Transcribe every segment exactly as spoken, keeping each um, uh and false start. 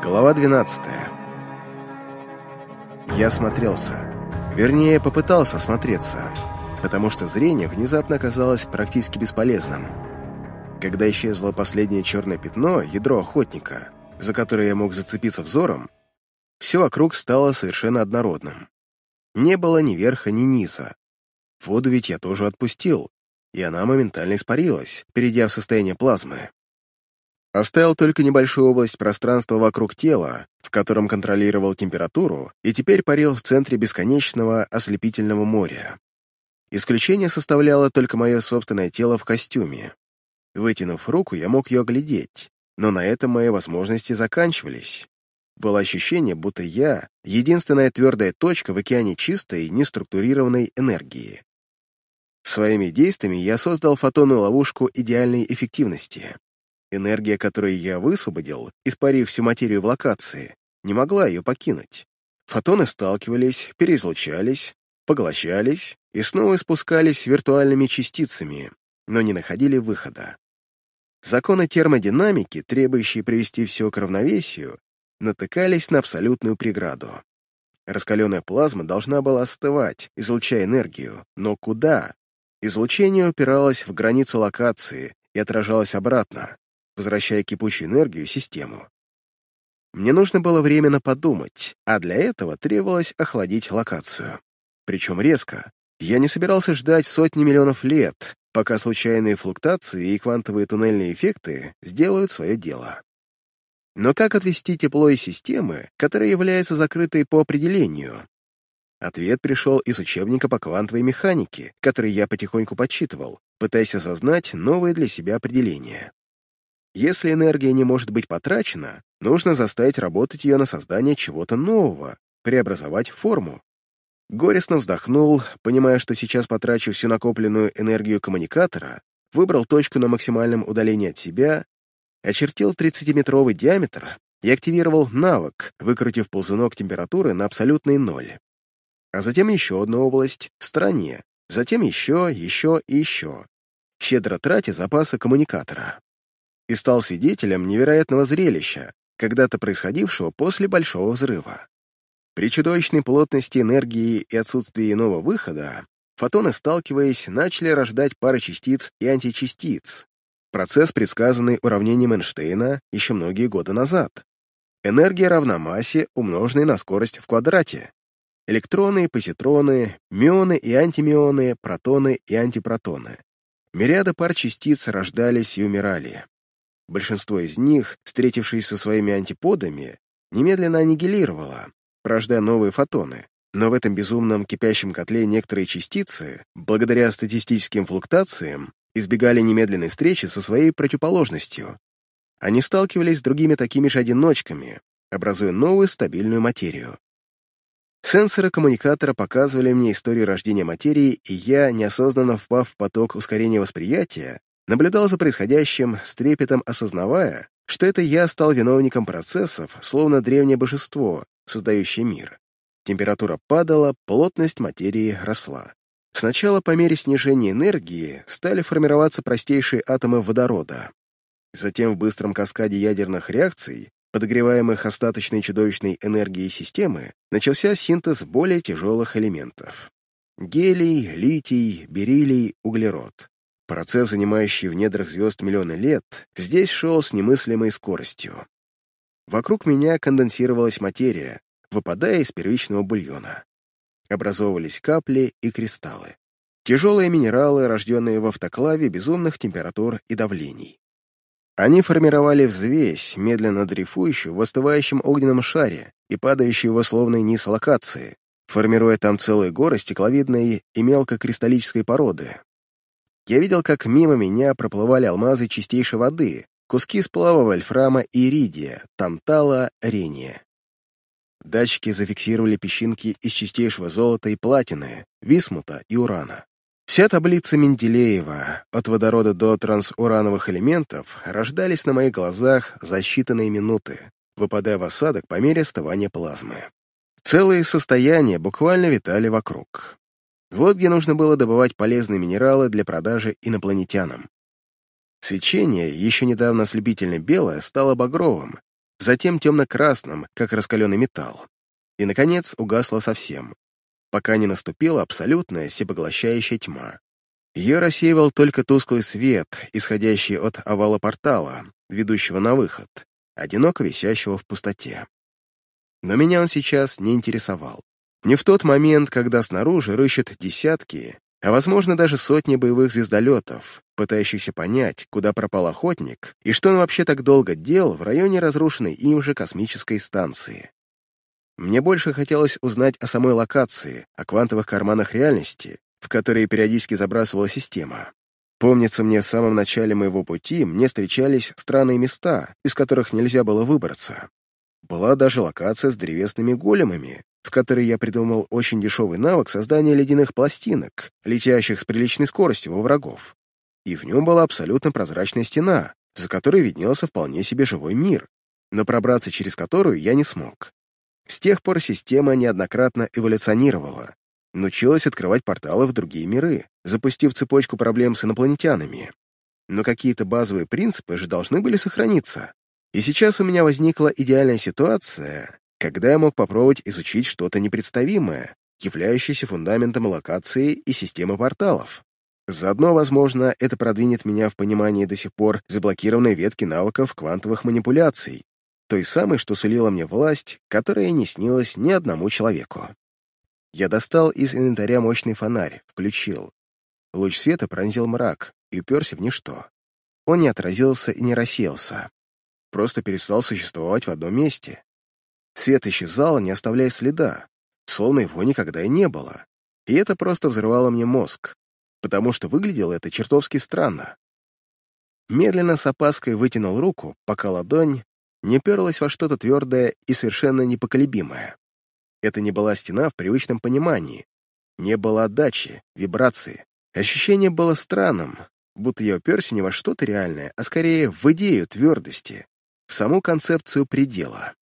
Глава двенадцатая. Я смотрелся. Вернее, попытался смотреться, потому что зрение внезапно оказалось практически бесполезным. Когда исчезло последнее черное пятно, ядро охотника, за которое я мог зацепиться взором, все вокруг стало совершенно однородным. Не было ни верха, ни низа. Воду ведь я тоже отпустил, и она моментально испарилась, перейдя в состояние плазмы. Оставил только небольшую область пространства вокруг тела, в котором контролировал температуру, и теперь парил в центре бесконечного ослепительного моря. Исключение составляло только мое собственное тело в костюме. Вытянув руку, я мог ее оглядеть, но на этом мои возможности заканчивались. Было ощущение, будто я — единственная твердая точка в океане чистой, неструктурированной энергии. Своими действиями я создал фотонную ловушку идеальной эффективности. Энергия, которую я высвободил, испарив всю материю в локации, не могла ее покинуть. Фотоны сталкивались, переизлучались, поглощались и снова испускались виртуальными частицами, но не находили выхода. Законы термодинамики, требующие привести все к равновесию, натыкались на абсолютную преграду. Раскаленная плазма должна была остывать, излучая энергию, но куда? Излучение упиралось в границу локации и отражалось обратно, возвращая кипучую энергию в систему. Мне нужно было временно подумать, а для этого требовалось охладить локацию. Причем резко. Я не собирался ждать сотни миллионов лет, пока случайные флуктуации и квантовые туннельные эффекты сделают свое дело. Но как отвести тепло из системы, которая является закрытой по определению? Ответ пришел из учебника по квантовой механике, который я потихоньку подсчитывал, пытаясь осознать новые для себя определения. Если энергия не может быть потрачена, нужно заставить работать ее на создание чего-то нового, преобразовать форму. Горестно вздохнул, понимая, что сейчас потрачу всю накопленную энергию коммуникатора, выбрал точку на максимальном удалении от себя, очертил тридцатиметровый диаметр и активировал навык, выкрутив ползунок температуры на абсолютный ноль. А затем еще одну область в стороне, затем еще, еще и еще, щедро тратя запасы коммуникатора. И стал свидетелем невероятного зрелища, когда-то происходившего после Большого взрыва. При чудовищной плотности энергии и отсутствии иного выхода, фотоны, сталкиваясь, начали рождать пары частиц и античастиц. Процесс, предсказанный уравнением Эйнштейна еще многие годы назад. Энергия равна массе, умноженной на скорость в квадрате. Электроны и позитроны, мионы и антимионы, протоны и антипротоны. Мириады пар частиц рождались и умирали. Большинство из них, встретившись со своими антиподами, немедленно аннигилировало, порождая новые фотоны. Но в этом безумном кипящем котле некоторые частицы, благодаря статистическим флуктуациям, избегали немедленной встречи со своей противоположностью. Они сталкивались с другими такими же одиночками, образуя новую стабильную материю. Сенсоры коммуникатора показывали мне историю рождения материи, и я, неосознанно впав в поток ускорения восприятия, наблюдал за происходящим, с трепетом осознавая, что это я стал виновником процессов, словно древнее божество, создающее мир. Температура падала, плотность материи росла. Сначала по мере снижения энергии стали формироваться простейшие атомы водорода. Затем в быстром каскаде ядерных реакций, подогреваемых остаточной чудовищной энергией системы, начался синтез более тяжелых элементов. Гелий, литий, бериллий, углерод. Процесс, занимающий в недрах звезд миллионы лет, здесь шел с немыслимой скоростью. Вокруг меня конденсировалась материя, выпадая из первичного бульона. Образовывались капли и кристаллы. Тяжелые минералы, рожденные в автоклаве безумных температур и давлений. Они формировали взвесь, медленно дрейфующую в остывающем огненном шаре и падающую в условный низ локации, формируя там целые горы стекловидной и мелкокристаллической породы. Я видел, как мимо меня проплывали алмазы чистейшей воды, куски сплава вольфрама и иридия, тантала, рения. Датчики зафиксировали песчинки из чистейшего золота и платины, висмута и урана. Вся таблица Менделеева, от водорода до трансурановых элементов, рождались на моих глазах за считанные минуты, выпадая в осадок по мере остывания плазмы. Целые состояния буквально витали вокруг. Вот где нужно было добывать полезные минералы для продажи инопланетянам. Свечение, еще недавно ослепительно белое, стало багровым, затем темно-красным, как раскаленный металл, и, наконец, угасла совсем, пока не наступила абсолютная всепоглощающая тьма. Ее рассеивал только тусклый свет, исходящий от овала портала, ведущего на выход, одиноко висящего в пустоте. Но меня он сейчас не интересовал. Не в тот момент, когда снаружи рыщут десятки, а, возможно, даже сотни боевых звездолетов, пытающихся понять, куда пропал охотник и что он вообще так долго делал в районе разрушенной им же космической станции. Мне больше хотелось узнать о самой локации, о квантовых карманах реальности, в которые периодически забрасывала система. Помнится мне, в самом начале моего пути мне встречались странные места, из которых нельзя было выбраться. Была даже локация с древесными големами, в которой я придумал очень дешевый навык создания ледяных пластинок, летящих с приличной скоростью во врагов. И в нем была абсолютно прозрачная стена, за которой виднелся вполне себе живой мир, но пробраться через которую я не смог. С тех пор система неоднократно эволюционировала, научилась открывать порталы в другие миры, запустив цепочку проблем с инопланетянами. Но какие-то базовые принципы же должны были сохраниться. И сейчас у меня возникла идеальная ситуация, когда я мог попробовать изучить что-то непредставимое, являющееся фундаментом локации и системы порталов. Заодно, возможно, это продвинет меня в понимании до сих пор заблокированной ветки навыков квантовых манипуляций, той самой, что сулила мне власть, которая не снилась ни одному человеку. Я достал из инвентаря мощный фонарь, включил. Луч света пронзил мрак и уперся в ничто. Он не отразился и не рассеялся. Просто перестал существовать в одном месте. Свет исчезал, не оставляя следа, словно его никогда и не было. И это просто взрывало мне мозг, потому что выглядело это чертовски странно. Медленно с опаской вытянул руку, пока ладонь не уперлась во что-то твердое и совершенно непоколебимое. Это не была стена в привычном понимании. Не было отдачи, вибрации. Ощущение было странным, будто я уперся не во что-то реальное, а скорее в идею твердости, в саму концепцию предела.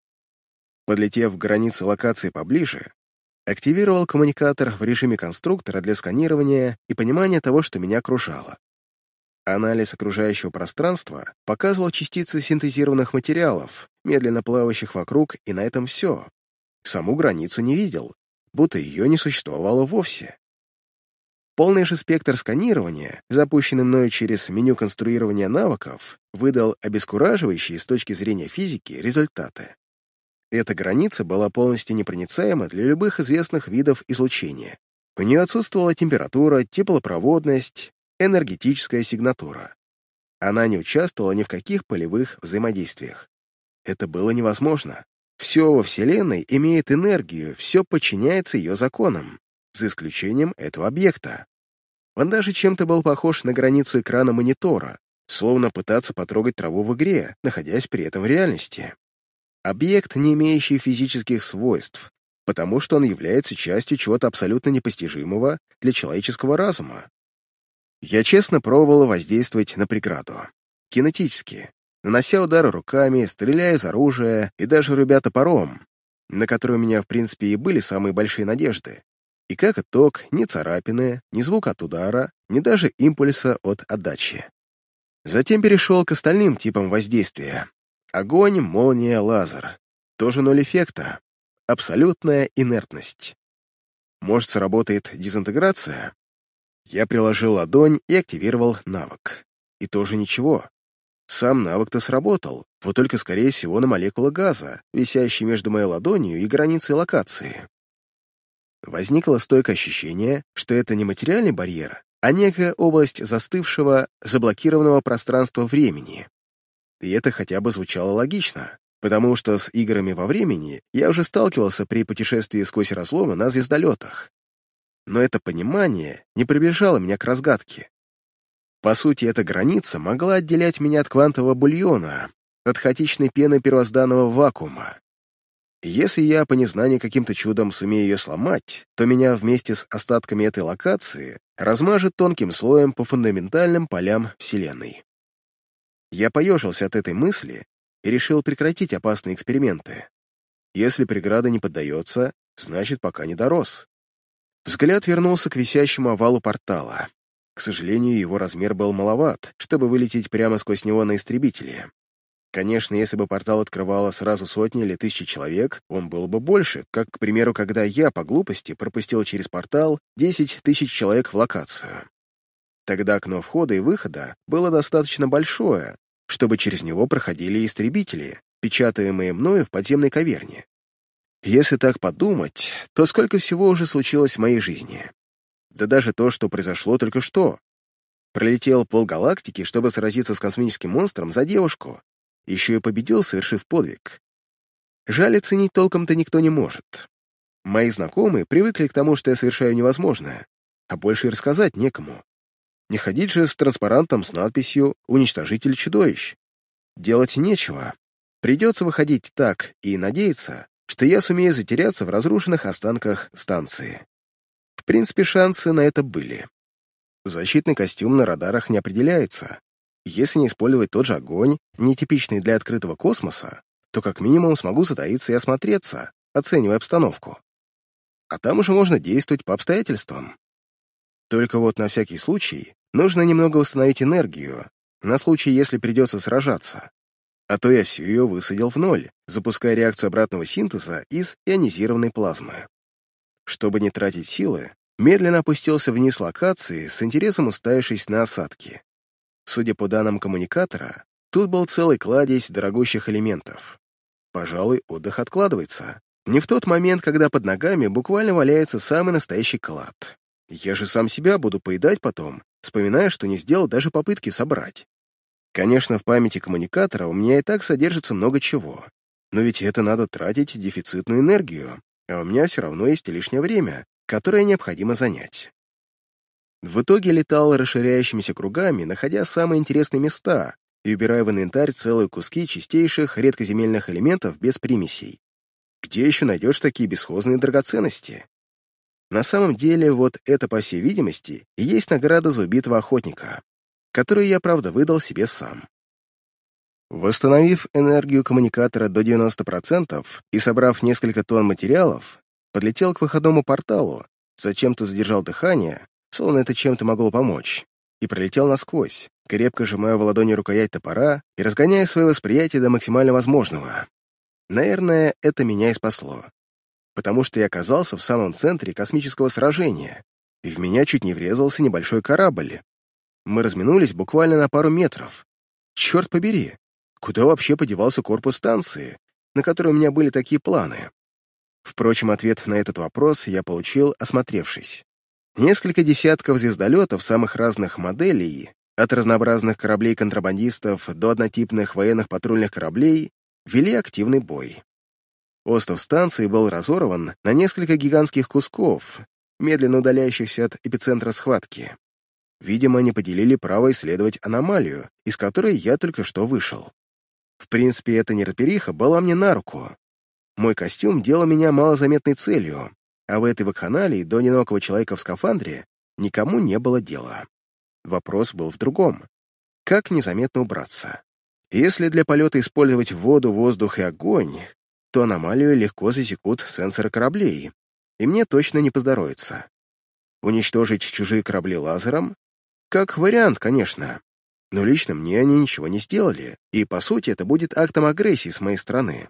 Подлетев к границе локации поближе, активировал коммуникатор в режиме конструктора для сканирования и понимания того, что меня окружало. Анализ окружающего пространства показывал частицы синтезированных материалов, медленно плавающих вокруг, и на этом все. Саму границу не видел, будто ее не существовало вовсе. Полный же спектр сканирования, запущенный мною через меню конструирования навыков, выдал обескураживающие с точки зрения физики результаты. Эта граница была полностью непроницаема для любых известных видов излучения. У нее отсутствовала температура, теплопроводность, энергетическая сигнатура. Она не участвовала ни в каких полевых взаимодействиях. Это было невозможно. Все во Вселенной имеет энергию, все подчиняется ее законам, за исключением этого объекта. Он даже чем-то был похож на границу экрана монитора, словно пытаться потрогать траву в игре, находясь при этом в реальности. Объект, не имеющий физических свойств, потому что он является частью чего-то абсолютно непостижимого для человеческого разума. Я честно пробовал воздействовать на преграду. Кинетически, нанося удары руками, стреляя из оружия и даже рубя топором, на который у меня, в принципе, и были самые большие надежды. И как итог, ни царапины, ни звука от удара, ни даже импульса от отдачи. Затем перешел к остальным типам воздействия. Огонь, молния, лазер. Тоже ноль эффекта. Абсолютная инертность. Может, сработает дезинтеграция? Я приложил ладонь и активировал навык. И тоже ничего. Сам навык-то сработал, вот только, скорее всего, на молекулы газа, висящие между моей ладонью и границей локации. Возникло стойкое ощущение, что это не материальный барьер, а некая область застывшего, заблокированного пространства-времени. И это хотя бы звучало логично, потому что с играми во времени я уже сталкивался при путешествии сквозь разломы на звездолетах. Но это понимание не приближало меня к разгадке. По сути, эта граница могла отделять меня от квантового бульона, от хаотичной пены первозданного вакуума. Если я по незнанию каким-то чудом сумею ее сломать, то меня вместе с остатками этой локации размажет тонким слоем по фундаментальным полям Вселенной. Я поежился от этой мысли и решил прекратить опасные эксперименты. Если преграда не поддается, значит, пока не дорос. Взгляд вернулся к висящему овалу портала. К сожалению, его размер был маловат, чтобы вылететь прямо сквозь него на истребителе. Конечно, если бы портал открывало сразу сотни или тысячи человек, он был бы больше, как, к примеру, когда я по глупости пропустил через портал десять тысяч человек в локацию. Тогда окно входа и выхода было достаточно большое, чтобы через него проходили истребители, печатаемые мною в подземной каверне. Если так подумать, то сколько всего уже случилось в моей жизни. Да даже то, что произошло только что. Пролетел полгалактики, чтобы сразиться с космическим монстром за девушку. Еще и победил, совершив подвиг. Жаль, оценить толком-то никто не может. Мои знакомые привыкли к тому, что я совершаю невозможное, а больше и рассказать некому. Не ходить же с транспарантом с надписью «Уничтожитель чудовищ». Делать нечего. Придется выходить так и надеяться, что я сумею затеряться в разрушенных останках станции. В принципе, шансы на это были. Защитный костюм на радарах не определяется. Если не использовать тот же огонь, нетипичный для открытого космоса, то как минимум смогу затаиться и осмотреться, оценивая обстановку. А там уже можно действовать по обстоятельствам. Только вот на всякий случай нужно немного восстановить энергию, на случай, если придется сражаться. А то я всю ее высадил в ноль, запуская реакцию обратного синтеза из ионизированной плазмы. Чтобы не тратить силы, медленно опустился вниз локации, с интересом уставившись на осадки. Судя по данным коммуникатора, тут был целый кладезь дорогущих элементов. Пожалуй, отдых откладывается. Не в тот момент, когда под ногами буквально валяется самый настоящий клад. Я же сам себя буду поедать потом, вспоминая, что не сделал даже попытки собрать. Конечно, в памяти коммуникатора у меня и так содержится много чего, но ведь это надо тратить дефицитную энергию, а у меня все равно есть лишнее время, которое необходимо занять. В итоге летал расширяющимися кругами, находя самые интересные места и убирая в инвентарь целые куски чистейших редкоземельных элементов без примесей. Где еще найдешь такие бесхозные драгоценности? На самом деле, вот это, по всей видимости, и есть награда за убитого охотника, которую я, правда, выдал себе сам. Восстановив энергию коммуникатора до девяноста процентов и собрав несколько тонн материалов, подлетел к выходному порталу, зачем-то задержал дыхание, словно это чем-то могло помочь, и пролетел насквозь, крепко сжимая в ладони рукоять топора и разгоняя свое восприятие до максимально возможного. Наверное, это меня и спасло, потому что я оказался в самом центре космического сражения, и в меня чуть не врезался небольшой корабль. Мы разминулись буквально на пару метров. Черт побери, куда вообще подевался корпус станции, на которой у меня были такие планы? Впрочем, ответ на этот вопрос я получил, осмотревшись. Несколько десятков звездолетов самых разных моделей, от разнообразных кораблей-контрабандистов до однотипных военных патрульных кораблей, вели активный бой. Остов станции был разорван на несколько гигантских кусков, медленно удаляющихся от эпицентра схватки. Видимо, они поделили право исследовать аномалию, из которой я только что вышел. В принципе, эта неразбериха была мне на руку. Мой костюм делал меня малозаметной целью, а в этой вакханалии до одинокого человека в скафандре никому не было дела. Вопрос был в другом. Как незаметно убраться? Если для полета использовать воду, воздух и огонь, то аномалию легко засекут сенсоры кораблей, и мне точно не поздоровится. Уничтожить чужие корабли лазером? Как вариант, конечно. Но лично мне они ничего не сделали, и, по сути, это будет актом агрессии с моей стороны.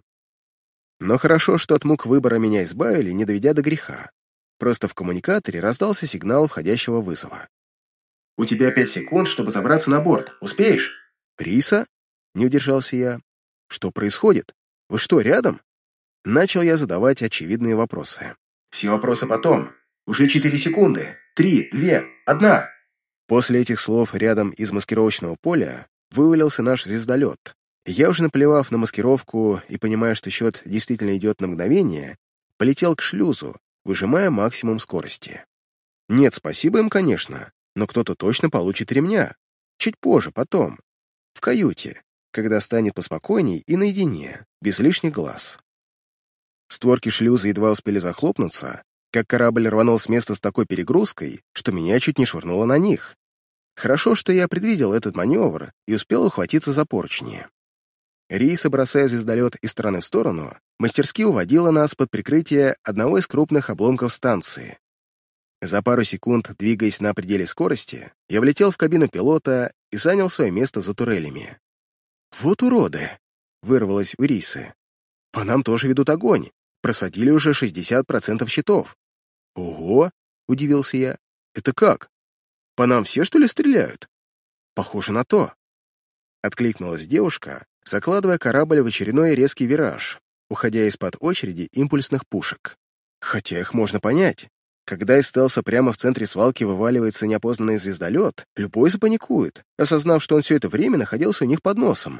Но хорошо, что от мук выбора меня избавили, не доведя до греха. Просто в коммуникаторе раздался сигнал входящего вызова. «У тебя пять секунд, чтобы забраться на борт. Успеешь?» «Риса?» — не удержался я. «Что происходит? Вы что, рядом?» Начал я задавать очевидные вопросы. «Все вопросы потом. Уже четыре секунды. Три, две, одна!» После этих слов рядом из маскировочного поля вывалился наш звездолет. Я, уже наплевав на маскировку и понимая, что счет действительно идет на мгновение, полетел к шлюзу, выжимая максимум скорости. Нет, спасибо им, конечно, но кто-то точно получит ремня. Чуть позже, потом. В каюте, когда станет поспокойней и наедине, без лишних глаз. Створки шлюза едва успели захлопнуться, как корабль рванул с места с такой перегрузкой, что меня чуть не швырнуло на них. Хорошо, что я предвидел этот маневр и успел ухватиться за поручни. Риса, бросая звездолет из стороны в сторону, мастерски уводила нас под прикрытие одного из крупных обломков станции. За пару секунд, двигаясь на пределе скорости, я влетел в кабину пилота и занял свое место за турелями. Вот уроды! вырвалось у Рисы. «По нам тоже ведут огонь. Просадили уже шестьдесят процентов щитов». «Ого!» — удивился я. «Это как? По нам все, что ли, стреляют?» «Похоже на то». Откликнулась девушка, закладывая корабль в очередной резкий вираж, уходя из-под очереди импульсных пушек. Хотя их можно понять. Когда из стелса прямо в центре свалки вываливается неопознанный звездолет, любой запаникует, осознав, что он все это время находился у них под носом.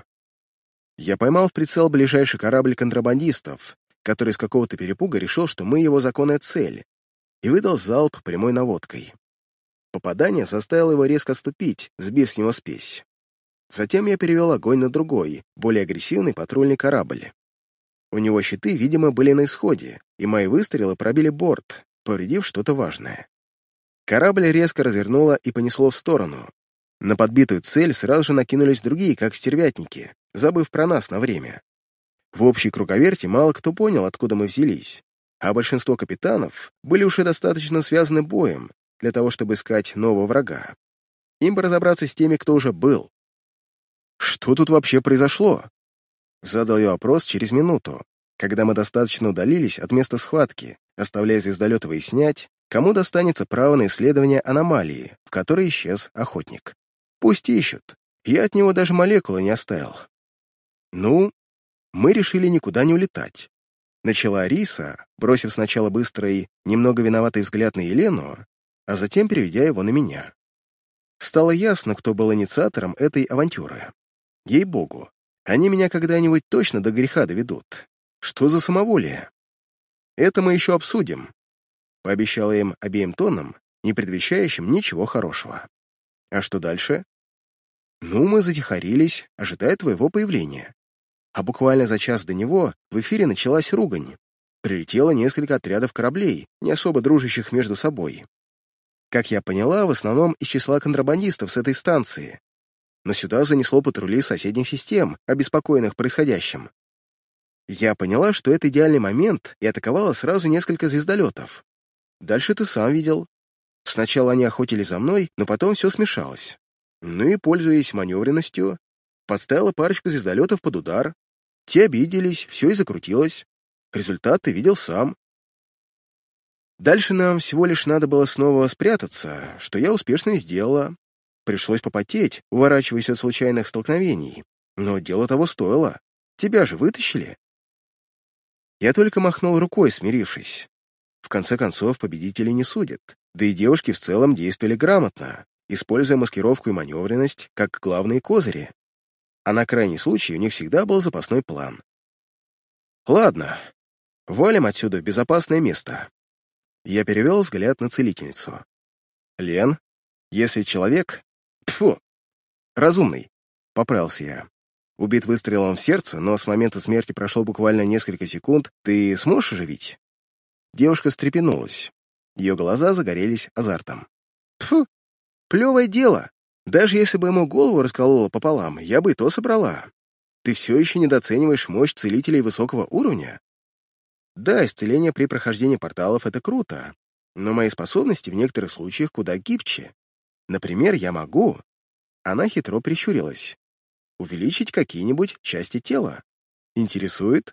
Я поймал в прицел ближайший корабль контрабандистов, который с какого-то перепуга решил, что мы его законная цель, и выдал залп прямой наводкой. Попадание заставило его резко отступить, сбив с него спесь. Затем я перевел огонь на другой, более агрессивный патрульный корабль. У него щиты, видимо, были на исходе, и мои выстрелы пробили борт, повредив что-то важное. Корабль резко развернуло и понесло в сторону. На подбитую цель сразу же накинулись другие, как стервятники, забыв про нас на время. В общей круговерти мало кто понял, откуда мы взялись, а большинство капитанов были уже достаточно связаны боем для того, чтобы искать нового врага. Им бы разобраться с теми, кто уже был. «Что тут вообще произошло?» Задал я вопрос через минуту, когда мы достаточно удалились от места схватки, оставляя звездолет выяснять, кому достанется право на исследование аномалии, в которой исчез охотник. Пусть ищут, я от него даже молекулы не оставил. Ну, мы решили никуда не улетать. Начала Риса, бросив сначала быстрый, немного виноватый взгляд на Елену, а затем переведя его на меня. Стало ясно, кто был инициатором этой авантюры. Ей-богу, они меня когда-нибудь точно до греха доведут. Что за самоволие? Это мы еще обсудим, пообещала им обеим тоном, не предвещающим ничего хорошего. А что дальше? Ну, мы затихарились, ожидая твоего появления. А буквально за час до него в эфире началась ругань. Прилетело несколько отрядов кораблей, не особо дружащих между собой. Как я поняла, в основном из числа контрабандистов с этой станции. Но сюда занесло патрули соседних систем, обеспокоенных происходящим. Я поняла, что это идеальный момент, и атаковала сразу несколько звездолетов. Дальше ты сам видел. Сначала они охотились за мной, но потом все смешалось. Ну и, пользуясь маневренностью, подставила парочку звездолетов под удар. Те обиделись, все и закрутилось. Результат ты видел сам. Дальше нам всего лишь надо было снова спрятаться, что я успешно и сделала. Пришлось попотеть, уворачиваясь от случайных столкновений. Но дело того стоило. Тебя же вытащили. Я только махнул рукой, смирившись. В конце концов, победителей не судят. Да и девушки в целом действовали грамотно, используя маскировку и маневренность как главные козыри. А на крайний случай у них всегда был запасной план. Ладно, валим отсюда в безопасное место. Я перевел взгляд на целительницу. Лен, если человек... Тьфу! Разумный, поправился я. Убит выстрелом в сердце, но с момента смерти прошло буквально несколько секунд, ты сможешь оживить? Девушка встрепенулась. Ее глаза загорелись азартом. Фу, плевое дело. Даже если бы ему голову расколола пополам, я бы и то собрала. Ты все еще недооцениваешь мощь целителей высокого уровня? Да, исцеление при прохождении порталов — это круто, но мои способности в некоторых случаях куда гибче. Например, я могу... Она хитро прищурилась. Увеличить какие-нибудь части тела. Интересует?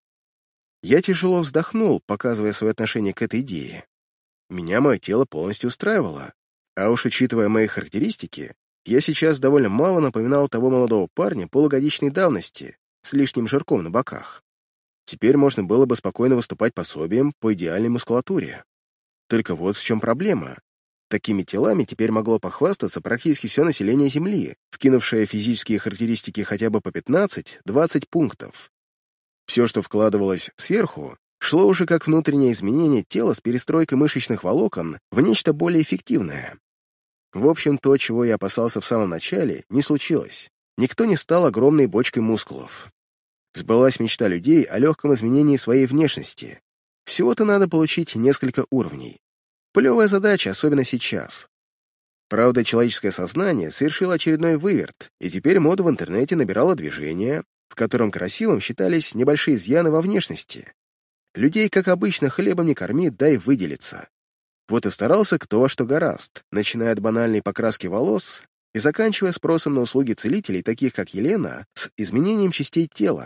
Я тяжело вздохнул, показывая свое отношение к этой идее. Меня мое тело полностью устраивало, а уж учитывая мои характеристики, я сейчас довольно мало напоминал того молодого парня полугодичной давности с лишним жирком на боках. Теперь можно было бы спокойно выступать пособием по идеальной мускулатуре. Только вот в чем проблема. Такими телами теперь могло похвастаться практически все население Земли, вкинувшее физические характеристики хотя бы по пятнадцать-двадцать пунктов. Все, что вкладывалось сверху, шло уже как внутреннее изменение тела с перестройкой мышечных волокон в нечто более эффективное. В общем, то, чего я опасался в самом начале, не случилось. Никто не стал огромной бочкой мускулов. Сбылась мечта людей о легком изменении своей внешности. Всего-то надо получить несколько уровней. Плевая задача, особенно сейчас. Правда, человеческое сознание совершило очередной выверт, и теперь мода в интернете набирала движение, в котором красивым считались небольшие изъяны во внешности. Людей, как обычно, хлебом не корми, дай выделиться. Вот и старался кто во что гораст, начиная от банальной покраски волос и заканчивая спросом на услуги целителей, таких как Елена, с изменением частей тела.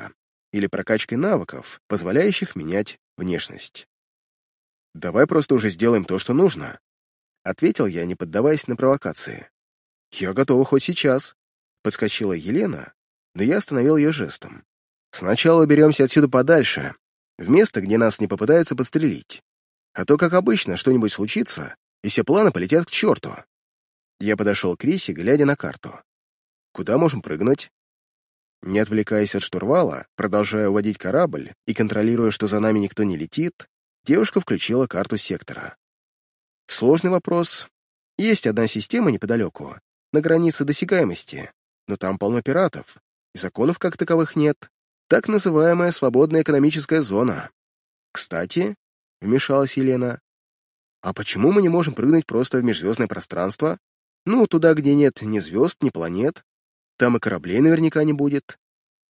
или прокачкой навыков, позволяющих менять внешность. «Давай просто уже сделаем то, что нужно», — ответил я, не поддаваясь на провокации. «Я готова хоть сейчас», — подскочила Елена, но я остановил ее жестом. «Сначала беремся отсюда подальше, в место, где нас не попытаются подстрелить. А то, как обычно, что-нибудь случится, и все планы полетят к черту». Я подошел к Рисе, глядя на карту. «Куда можем прыгнуть?» Не отвлекаясь от штурвала, продолжая уводить корабль и контролируя, что за нами никто не летит, девушка включила карту сектора. Сложный вопрос. Есть одна система неподалеку, на границе досягаемости, но там полно пиратов, и законов как таковых нет. Так называемая свободная экономическая зона. Кстати, вмешалась Елена, а почему мы не можем прыгнуть просто в межзвездное пространство? Ну, туда, где нет ни звезд, ни планет. Там и кораблей наверняка не будет.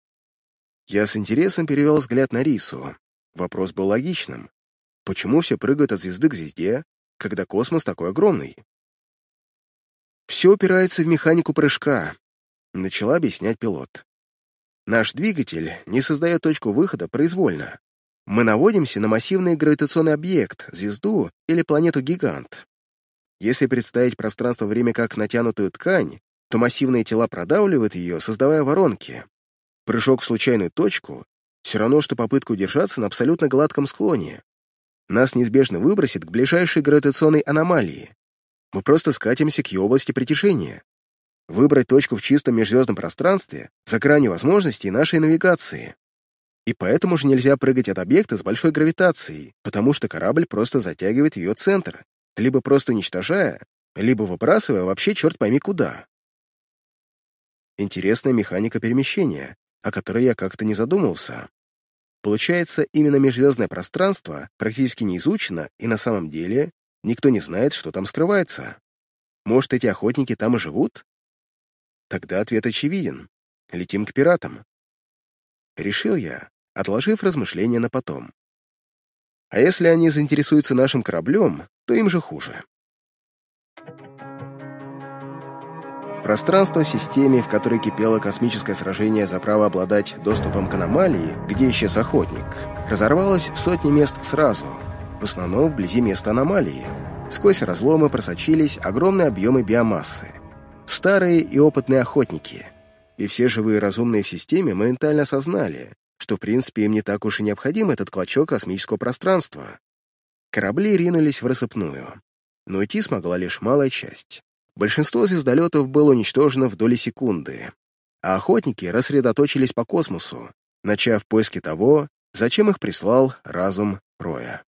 Я с интересом перевел взгляд на Рису. Вопрос был логичным. Почему все прыгают от звезды к звезде, когда космос такой огромный? Все упирается в механику прыжка, начала объяснять пилот. Наш двигатель не создает точку выхода произвольно. Мы наводимся на массивный гравитационный объект, звезду или планету-гигант. Если представить пространство-время как натянутую ткань, то массивные тела продавливают ее, создавая воронки. Прыжок в случайную точку — все равно, что попытка удержаться на абсолютно гладком склоне. Нас неизбежно выбросит к ближайшей гравитационной аномалии. Мы просто скатимся к ее области притяжения. Выбрать точку в чистом межзвездном пространстве за гранью возможностей нашей навигации. И поэтому же нельзя прыгать от объекта с большой гравитацией, потому что корабль просто затягивает ее центр, либо просто уничтожая, либо выбрасывая вообще черт пойми куда. Интересная механика перемещения, о которой я как-то не задумывался. Получается, именно межзвездное пространство практически не изучено, и на самом деле никто не знает, что там скрывается. Может, эти охотники там и живут? Тогда ответ очевиден. Летим к пиратам. Решил я, отложив размышления на потом. А если они заинтересуются нашим кораблем, то им же хуже. Пространство в системе, в которой кипело космическое сражение за право обладать доступом к аномалии, где исчез охотник, разорвалось в сотни мест сразу, в основном вблизи места аномалии. Сквозь разломы просочились огромные объемы биомассы. Старые и опытные охотники. И все живые разумные в системе моментально осознали, что в принципе им не так уж и необходим этот клочок космического пространства. Корабли ринулись в рассыпную, но уйти смогла лишь малая часть. Большинство звездолетов было уничтожено в доли секунды, а охотники рассредоточились по космосу, начав поиски того, зачем их прислал разум Роя.